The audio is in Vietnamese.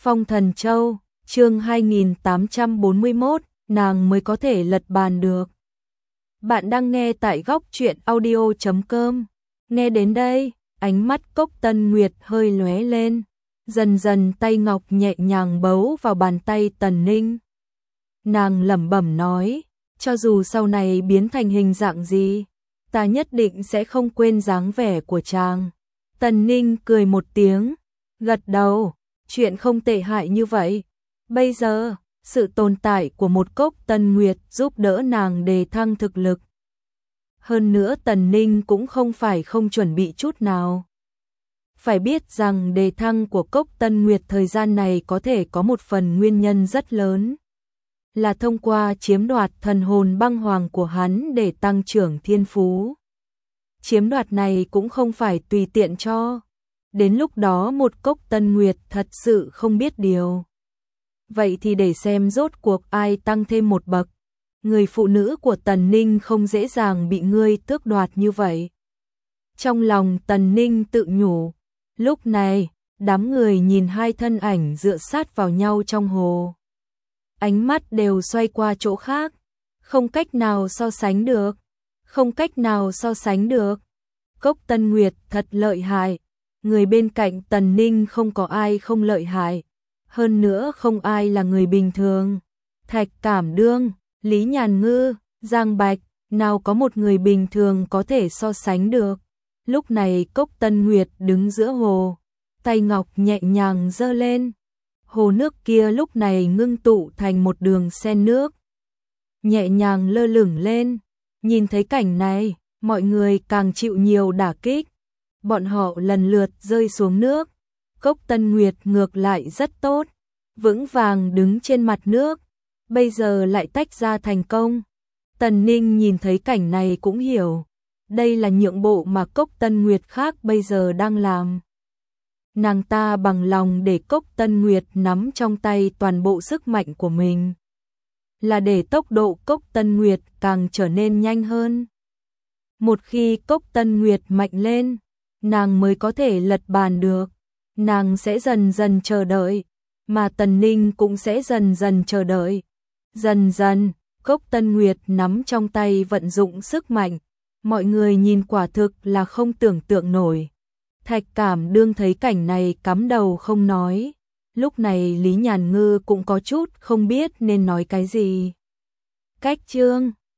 Phong Thần Châu, chương 2841, nàng mới có thể lật bàn được. Bạn đang nghe tại góc truyện audio.com. Nghe đến đây, ánh mắt Cốc Tân Nguyệt hơi lóe lên, dần dần tay ngọc nhẹ nhàng bấu vào bàn tay Tần Ninh. Nàng lẩm bẩm nói, cho dù sau này biến thành hình dạng gì, ta nhất định sẽ không quên dáng vẻ của chàng. Tần Ninh cười một tiếng, gật đầu, chuyện không tệ hại như vậy. Bây giờ, sự tồn tại của một Cốc Tân Nguyệt giúp đỡ nàng đề thăng thực lực. Hơn nữa Tần Ninh cũng không phải không chuẩn bị chút nào. Phải biết rằng đề thăng của Cốc Tân Nguyệt thời gian này có thể có một phần nguyên nhân rất lớn, là thông qua chiếm đoạt thần hồn băng hoàng của hắn để tăng trưởng thiên phú. Chiếm đoạt này cũng không phải tùy tiện cho. Đến lúc đó một Cốc Tân Nguyệt thật sự không biết điều. Vậy thì để xem rốt cuộc ai tăng thêm một bậc. Người phụ nữ của Tần Ninh không dễ dàng bị ngươi tước đoạt như vậy. Trong lòng Tần Ninh tự nhủ. Lúc này, đám người nhìn hai thân ảnh dựa sát vào nhau trong hồ. Ánh mắt đều xoay qua chỗ khác. Không cách nào so sánh được. Không cách nào so sánh được. Cốc Tân Nguyệt thật lợi hại. Người bên cạnh Tần Ninh không có ai không lợi hại. Hơn nữa không ai là người bình thường. Thạch Cảm Đương, Lý Nhàn Ngư, Giang Bạch, nào có một người bình thường có thể so sánh được. Lúc này Cốc Tân Nguyệt đứng giữa hồ, tay ngọc nhẹ nhàng giơ lên. Hồ nước kia lúc này ngưng tụ thành một đường sen nước, nhẹ nhàng lơ lửng lên. Nhìn thấy cảnh này, mọi người càng chịu nhiều đả kích. Bọn họ lần lượt rơi xuống nước. Cốc Tân Nguyệt ngược lại rất tốt, vững vàng đứng trên mặt nước, bây giờ lại tách ra thành công. Tần Ninh nhìn thấy cảnh này cũng hiểu, đây là nhượng bộ mà Cốc Tân Nguyệt khác bây giờ đang làm. Nàng ta bằng lòng để Cốc Tân Nguyệt nắm trong tay toàn bộ sức mạnh của mình, là để tốc độ Cốc Tân Nguyệt càng trở nên nhanh hơn. Một khi Cốc Tân Nguyệt mạnh lên, nàng mới có thể lật bàn được. Nàng sẽ dần dần chờ đợi, mà Tần Ninh cũng sẽ dần dần chờ đợi. Dần dần, Cốc Tân Nguyệt nắm trong tay vận dụng sức mạnh, mọi người nhìn quả thực là không tưởng tượng nổi. Thạch Cảm Đương thấy cảnh này cắm đầu không nói. Lúc này Lý Nhàn Ngư cũng có chút không biết nên nói cái gì. Cách chương